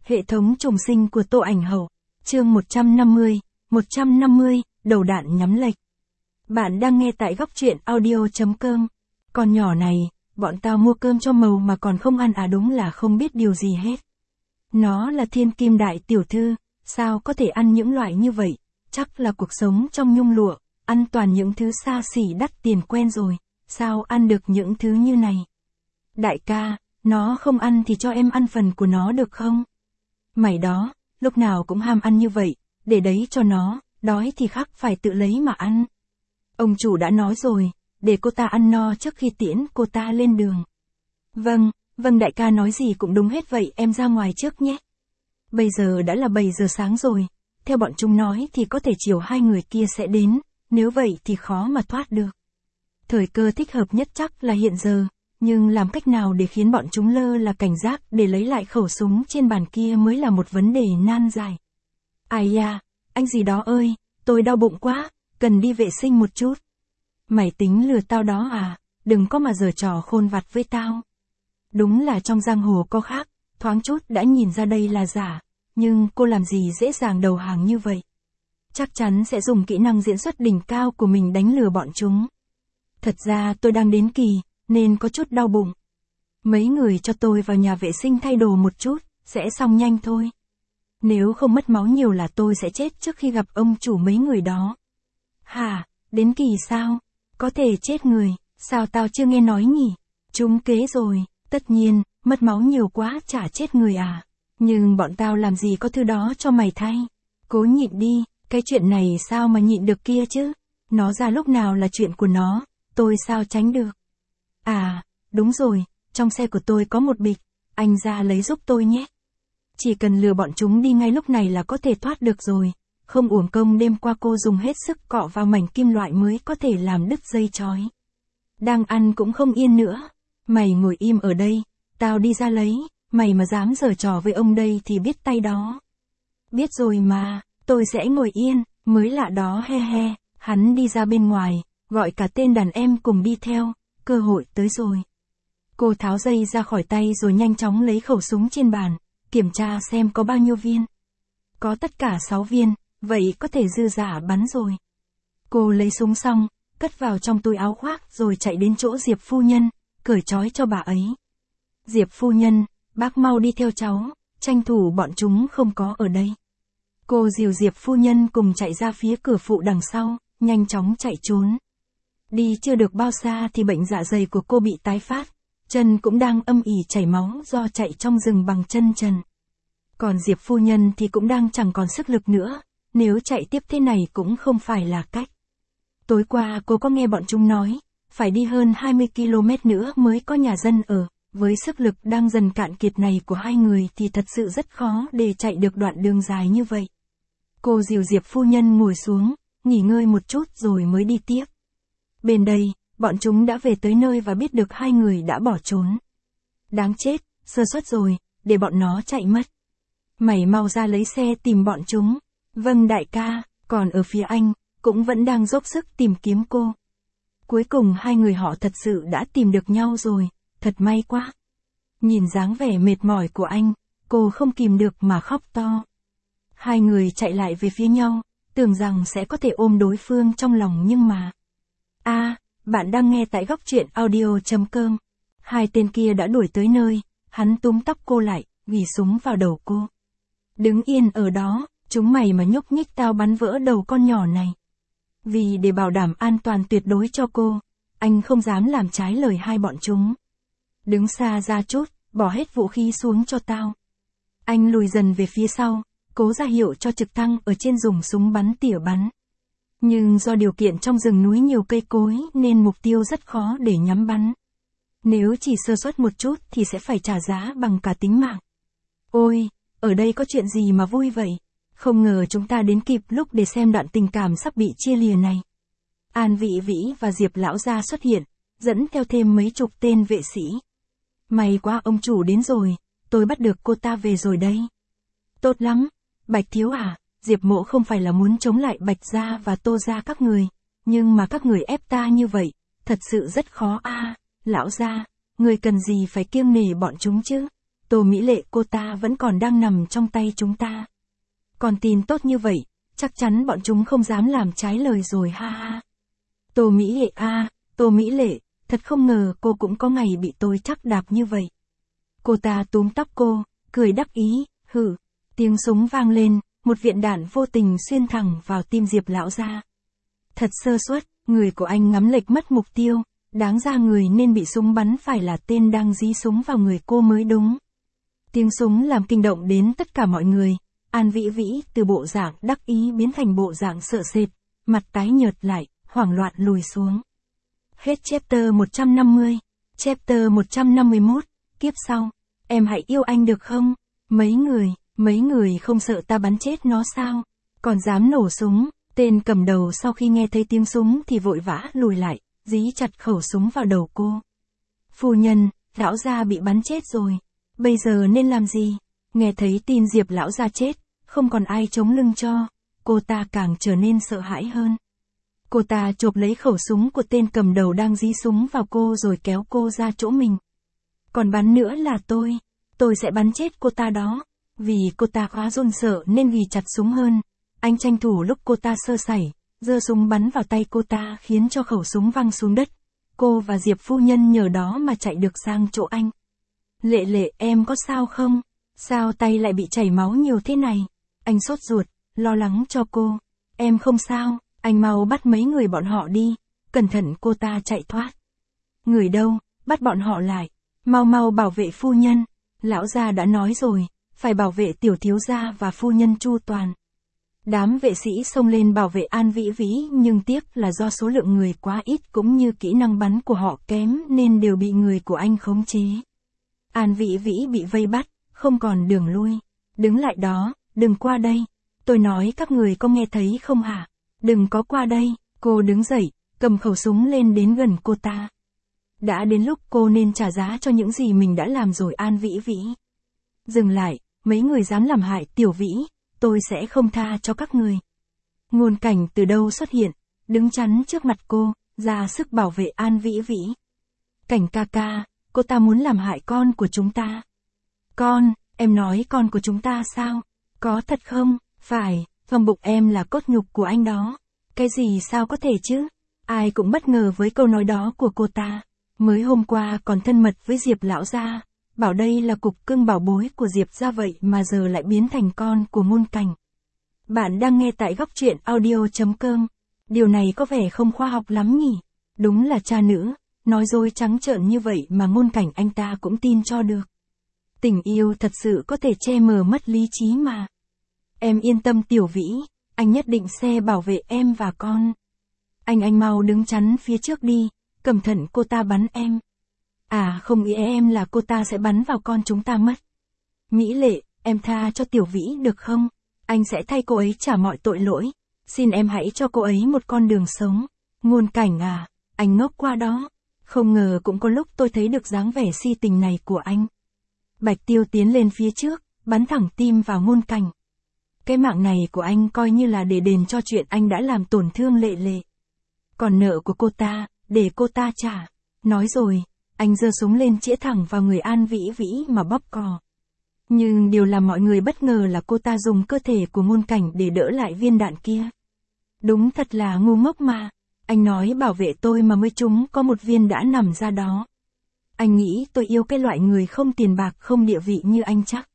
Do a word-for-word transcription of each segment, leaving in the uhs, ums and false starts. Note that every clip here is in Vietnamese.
Hệ thống trùng sinh của Tô Ảnh Hậu, chương một trăm năm mươi, một trăm năm mươi, đầu đạn nhắm lệch. Bạn đang nghe tại góc truyện audio chấm com. Con nhỏ này, bọn tao mua cơm cho màu mà còn không ăn à, đúng là không biết điều gì hết. Nó là thiên kim đại tiểu thư, sao có thể ăn những loại như vậy, chắc là cuộc sống trong nhung lụa, ăn toàn những thứ xa xỉ đắt tiền quen rồi, sao ăn được những thứ như này. Đại ca, nó không ăn thì cho em ăn phần của nó được không? Mày đó, lúc nào cũng ham ăn như vậy, để đấy cho nó, đói thì khắc phải tự lấy mà ăn. Ông chủ đã nói rồi, để cô ta ăn no trước khi tiễn cô ta lên đường. Vâng, vâng đại ca nói gì cũng đúng hết, vậy em ra ngoài trước nhé. Bây giờ đã là bảy giờ sáng rồi, theo bọn chúng nói thì có thể chiều hai người kia sẽ đến, nếu vậy thì khó mà thoát được. Thời cơ thích hợp nhất chắc là hiện giờ, nhưng làm cách nào để khiến bọn chúng lơ là cảnh giác để lấy lại khẩu súng trên bàn kia mới là một vấn đề nan giải. Ai da, anh gì đó ơi, tôi đau bụng quá, cần đi vệ sinh một chút. Mày tính lừa tao đó à, đừng có mà giở trò khôn vặt với tao. Đúng là trong giang hồ có khác, thoáng chút đã nhìn ra đây là giả, nhưng cô làm gì dễ dàng đầu hàng như vậy. Chắc chắn sẽ dùng kỹ năng diễn xuất đỉnh cao của mình đánh lừa bọn chúng. Thật ra tôi đang đến kỳ, nên có chút đau bụng. Mấy người cho tôi vào nhà vệ sinh thay đồ một chút, sẽ xong nhanh thôi. Nếu không mất máu nhiều là tôi sẽ chết trước khi gặp ông chủ mấy người đó. Hả, đến kỳ sao? Có thể chết người, sao tao chưa nghe nói nhỉ? Trúng kế rồi, tất nhiên, mất máu nhiều quá chả chết người à. Nhưng bọn tao làm gì có thứ đó cho mày thay. Cố nhịn đi, cái chuyện này sao mà nhịn được kia chứ? Nó ra lúc nào là chuyện của nó, tôi sao tránh được? À, đúng rồi, trong xe của tôi có một bịch, anh ra lấy giúp tôi nhé. Chỉ cần lừa bọn chúng đi ngay lúc này là có thể thoát được rồi, không uổng công đêm qua cô dùng hết sức cọ vào mảnh kim loại mới có thể làm đứt dây chói. Đang ăn cũng không yên nữa, mày ngồi im ở đây, tao đi ra lấy, mày mà dám giở trò với ông đây thì biết tay đó. Biết rồi mà, tôi sẽ ngồi yên, mới lạ đó he he, hắn đi ra bên ngoài, gọi cả tên đàn em cùng đi theo. Cơ hội tới rồi. Cô tháo dây ra khỏi tay rồi nhanh chóng lấy khẩu súng trên bàn, kiểm tra xem có bao nhiêu viên. Có tất cả sáu viên, vậy có thể dư dả bắn rồi. Cô lấy súng xong, cất vào trong túi áo khoác rồi chạy đến chỗ Diệp phu nhân, cởi trói cho bà ấy. Diệp phu nhân, bác mau đi theo cháu, tranh thủ bọn chúng không có ở đây. Cô dìu Diệp phu nhân cùng chạy ra phía cửa phụ đằng sau, nhanh chóng chạy trốn. Đi chưa được bao xa thì bệnh dạ dày của cô bị tái phát, chân cũng đang âm ỉ chảy máu do chạy trong rừng bằng chân trần. Còn Diệp phu nhân thì cũng đang chẳng còn sức lực nữa, nếu chạy tiếp thế này cũng không phải là cách. Tối qua cô có nghe bọn chúng nói, phải đi hơn hai mươi ki lô mét nữa mới có nhà dân ở, với sức lực đang dần cạn kiệt này của hai người thì thật sự rất khó để chạy được đoạn đường dài như vậy. Cô dìu Diệp phu nhân ngồi xuống, nghỉ ngơi một chút rồi mới đi tiếp. Bên đây, bọn chúng đã về tới nơi và biết được hai người đã bỏ trốn. Đáng chết, sơ suất rồi, để bọn nó chạy mất. Mày mau ra lấy xe tìm bọn chúng. Vâng đại ca, còn ở phía anh, cũng vẫn đang dốc sức tìm kiếm cô. Cuối cùng hai người họ thật sự đã tìm được nhau rồi, thật may quá. Nhìn dáng vẻ mệt mỏi của anh, cô không kìm được mà khóc to. Hai người chạy lại về phía nhau, tưởng rằng sẽ có thể ôm đối phương trong lòng nhưng mà... A, à, bạn đang nghe tại góc truyện audio chấm com. Hai tên kia đã đuổi tới nơi, hắn túm tóc cô lại, gỉ súng vào đầu cô. Đứng yên ở đó, chúng mày mà nhúc nhích tao bắn vỡ đầu con nhỏ này. Vì để bảo đảm an toàn tuyệt đối cho cô, anh không dám làm trái lời hai bọn chúng. Đứng xa ra chút, bỏ hết vũ khí xuống cho tao. Anh lùi dần về phía sau, cố ra hiệu cho trực thăng ở trên dùng súng bắn tỉa bắn. Nhưng do điều kiện trong rừng núi nhiều cây cối nên mục tiêu rất khó để nhắm bắn. Nếu chỉ sơ suất một chút thì sẽ phải trả giá bằng cả tính mạng. Ôi, ở đây có chuyện gì mà vui vậy? Không ngờ chúng ta đến kịp lúc để xem đoạn tình cảm sắp bị chia lìa này. An Vị Vĩ và Diệp lão gia xuất hiện, dẫn theo thêm mấy chục tên vệ sĩ. May quá ông chủ đến rồi, tôi bắt được cô ta về rồi đây. Tốt lắm, Bạch thiếu à. Diệp mộ không phải là muốn chống lại Bạch gia và Tô gia các người, nhưng mà các người ép ta như vậy, thật sự rất khó a. À, lão gia, người cần gì phải kiêng nể bọn chúng chứ? Tô Mỹ Lệ cô ta vẫn còn đang nằm trong tay chúng ta. Còn tin tốt như vậy, chắc chắn bọn chúng không dám làm trái lời rồi ha ha. Tô Mỹ Lệ a, Tô Mỹ Lệ, thật không ngờ cô cũng có ngày bị tôi chắc đạp như vậy. Cô ta túm tóc cô, cười đắc ý, hử. Tiếng súng vang lên, một viên đạn vô tình xuyên thẳng vào tim Diệp lão gia. Thật sơ suất, người của anh ngắm lệch mất mục tiêu, đáng ra người nên bị súng bắn phải là tên đang dí súng vào người cô mới đúng. Tiếng súng làm kinh động đến tất cả mọi người, An Vĩ Vĩ từ bộ dạng đắc ý biến thành bộ dạng sợ sệt, mặt tái nhợt lại, hoảng loạn lùi xuống. Hết chapter một trăm năm mươi, chapter một trăm năm mươi mốt, kiếp sau, em hãy yêu anh được không? Mấy người, mấy người không sợ ta bắn chết nó sao? Còn dám nổ súng, tên cầm đầu sau khi nghe thấy tiếng súng thì vội vã lùi lại, dí chặt khẩu súng vào đầu cô. Phu nhân, lão gia bị bắn chết rồi, bây giờ nên làm gì? Nghe thấy tin Diệp lão gia chết, không còn ai chống lưng cho, cô ta càng trở nên sợ hãi hơn. Cô ta chộp lấy khẩu súng của tên cầm đầu đang dí súng vào cô rồi kéo cô ra chỗ mình. Còn bắn nữa là tôi, tôi sẽ bắn chết cô ta đó. Vì cô ta quá run sợ nên ghi chặt súng hơn. Anh tranh thủ lúc cô ta sơ sẩy, giơ súng bắn vào tay cô ta khiến cho khẩu súng văng xuống đất. Cô và Diệp phu nhân nhờ đó mà chạy được sang chỗ anh. Lệ Lệ, em có sao không? Sao tay lại bị chảy máu nhiều thế này? Anh sốt ruột, lo lắng cho cô. Em không sao, anh mau bắt mấy người bọn họ đi. Cẩn thận cô ta chạy thoát. Người đâu, bắt bọn họ lại. Mau mau bảo vệ phu nhân. Lão gia đã nói rồi, phải bảo vệ tiểu thiếu gia và phu nhân chu toàn. Đám vệ sĩ xông lên bảo vệ An Vĩ Vĩ nhưng tiếc là do số lượng người quá ít cũng như kỹ năng bắn của họ kém nên đều bị người của anh khống chế. An Vĩ Vĩ bị vây bắt, không còn đường lui. Đứng lại đó, đừng qua đây. Tôi nói các người có nghe thấy không hả? Đừng có qua đây. Cô đứng dậy, cầm khẩu súng lên đến gần cô ta. Đã đến lúc cô nên trả giá cho những gì mình đã làm rồi An Vĩ Vĩ. Dừng lại, mấy người dám làm hại Tiểu Vĩ, tôi sẽ không tha cho các người. Ngôn Cảnh từ đâu xuất hiện, đứng chắn trước mặt cô, ra sức bảo vệ An Vĩ Vĩ. Cảnh ca ca, cô ta muốn làm hại con của chúng ta. Con, em nói con của chúng ta sao? Có thật không? Phải, trong bụng em là cốt nhục của anh đó. Cái gì sao có thể chứ? Ai cũng bất ngờ với câu nói đó của cô ta. Mới hôm qua còn thân mật với Diệp lão gia, bảo đây là cục cưng bảo bối của Diệp gia vậy mà giờ lại biến thành con của Ngôn Cảnh. Bạn đang nghe tại góc truyện audio chấm com. Điều này có vẻ không khoa học lắm nhỉ? Đúng là cha nữ, nói dối trắng trợn như vậy mà Ngôn Cảnh anh ta cũng tin cho được. Tình yêu thật sự có thể che mờ mất lý trí mà. Em yên tâm Tiểu Vĩ, anh nhất định sẽ bảo vệ em và con. Anh anh mau đứng chắn phía trước đi, cẩn thận cô ta bắn em. À không, ý em là cô ta sẽ bắn vào con chúng ta mất. Mỹ Lệ, em tha cho Tiểu Vĩ được không? Anh sẽ thay cô ấy trả mọi tội lỗi. Xin em hãy cho cô ấy một con đường sống. Ngôn Cảnh à, anh ngốc qua đó. Không ngờ cũng có lúc tôi thấy được dáng vẻ si tình này của anh. Bạch Tiêu tiến lên phía trước, bắn thẳng tim vào Ngôn Cảnh. Cái mạng này của anh coi như là để đền cho chuyện anh đã làm tổn thương Lệ Lệ. Còn nợ của cô ta, để cô ta trả. Nói rồi, anh giơ súng lên chĩa thẳng vào người An Vĩ Vĩ mà bóp cò. Nhưng điều làm mọi người bất ngờ là cô ta dùng cơ thể của Ngôn Cảnh để đỡ lại viên đạn kia. Đúng thật là ngu ngốc mà. Anh nói bảo vệ tôi mà mới trúng có một viên đã nằm ra đó. Anh nghĩ tôi yêu cái loại người không tiền bạc không địa vị như anh chắc.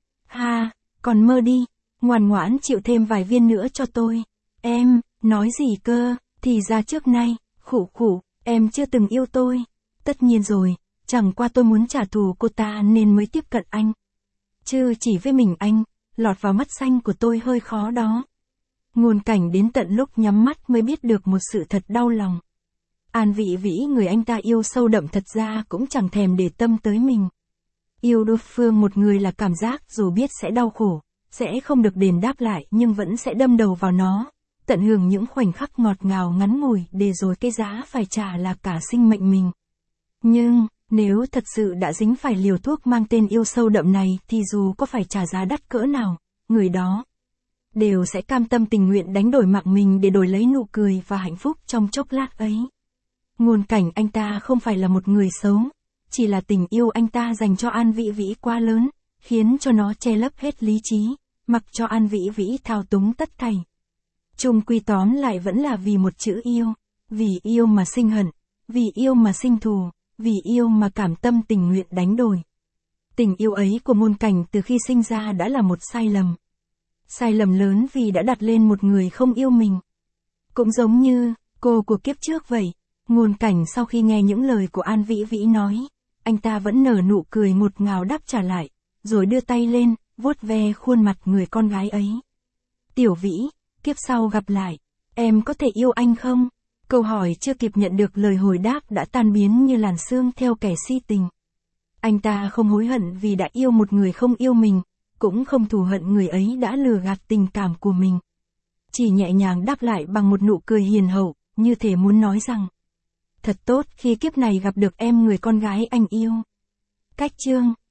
Ha, còn mơ đi, ngoan ngoãn chịu thêm vài viên nữa cho tôi. Em, nói gì cơ, thì ra trước nay, khủ khủ, em chưa từng yêu tôi. Tất nhiên rồi, chẳng qua tôi muốn trả thù cô ta nên mới tiếp cận anh. Chứ chỉ với mình anh, lọt vào mắt xanh của tôi hơi khó đó. Ngôn Cảnh đến tận lúc nhắm mắt mới biết được một sự thật đau lòng. An Vĩ Vĩ người anh ta yêu sâu đậm thật ra cũng chẳng thèm để tâm tới mình. Yêu đối phương một người là cảm giác dù biết sẽ đau khổ, sẽ không được đền đáp lại nhưng vẫn sẽ đâm đầu vào nó, tận hưởng những khoảnh khắc ngọt ngào ngắn ngủi để rồi cái giá phải trả là cả sinh mệnh mình. Nhưng, nếu thật sự đã dính phải liều thuốc mang tên yêu sâu đậm này thì dù có phải trả giá đắt cỡ nào, người đó đều sẽ cam tâm tình nguyện đánh đổi mạng mình để đổi lấy nụ cười và hạnh phúc trong chốc lát ấy. Ngôn Cảnh anh ta không phải là một người xấu, chỉ là tình yêu anh ta dành cho An Vĩ Vĩ quá lớn, khiến cho nó che lấp hết lý trí, mặc cho An Vĩ Vĩ thao túng tất thảy. Chung quy tóm lại vẫn là vì một chữ yêu, vì yêu mà sinh hận, vì yêu mà sinh thù, vì yêu mà cảm tâm tình nguyện đánh đổi. Tình yêu ấy của Ngôn Cảnh từ khi sinh ra đã là một sai lầm. Sai lầm lớn vì đã đặt lên một người không yêu mình. Cũng giống như cô của kiếp trước vậy, Ngôn Cảnh sau khi nghe những lời của An Vĩ Vĩ nói, anh ta vẫn nở nụ cười ngọt ngào đáp trả lại, rồi đưa tay lên, vuốt ve khuôn mặt người con gái ấy. Tiểu Vĩ, kiếp sau gặp lại, em có thể yêu anh không? Câu hỏi chưa kịp nhận được lời hồi đáp đã tan biến như làn sương theo kẻ si tình. Anh ta không hối hận vì đã yêu một người không yêu mình, cũng không thù hận người ấy đã lừa gạt tình cảm của mình. Chỉ nhẹ nhàng đáp lại bằng một nụ cười hiền hậu, như thể muốn nói rằng, thật tốt khi kiếp này gặp được em người con gái anh yêu. Cách chương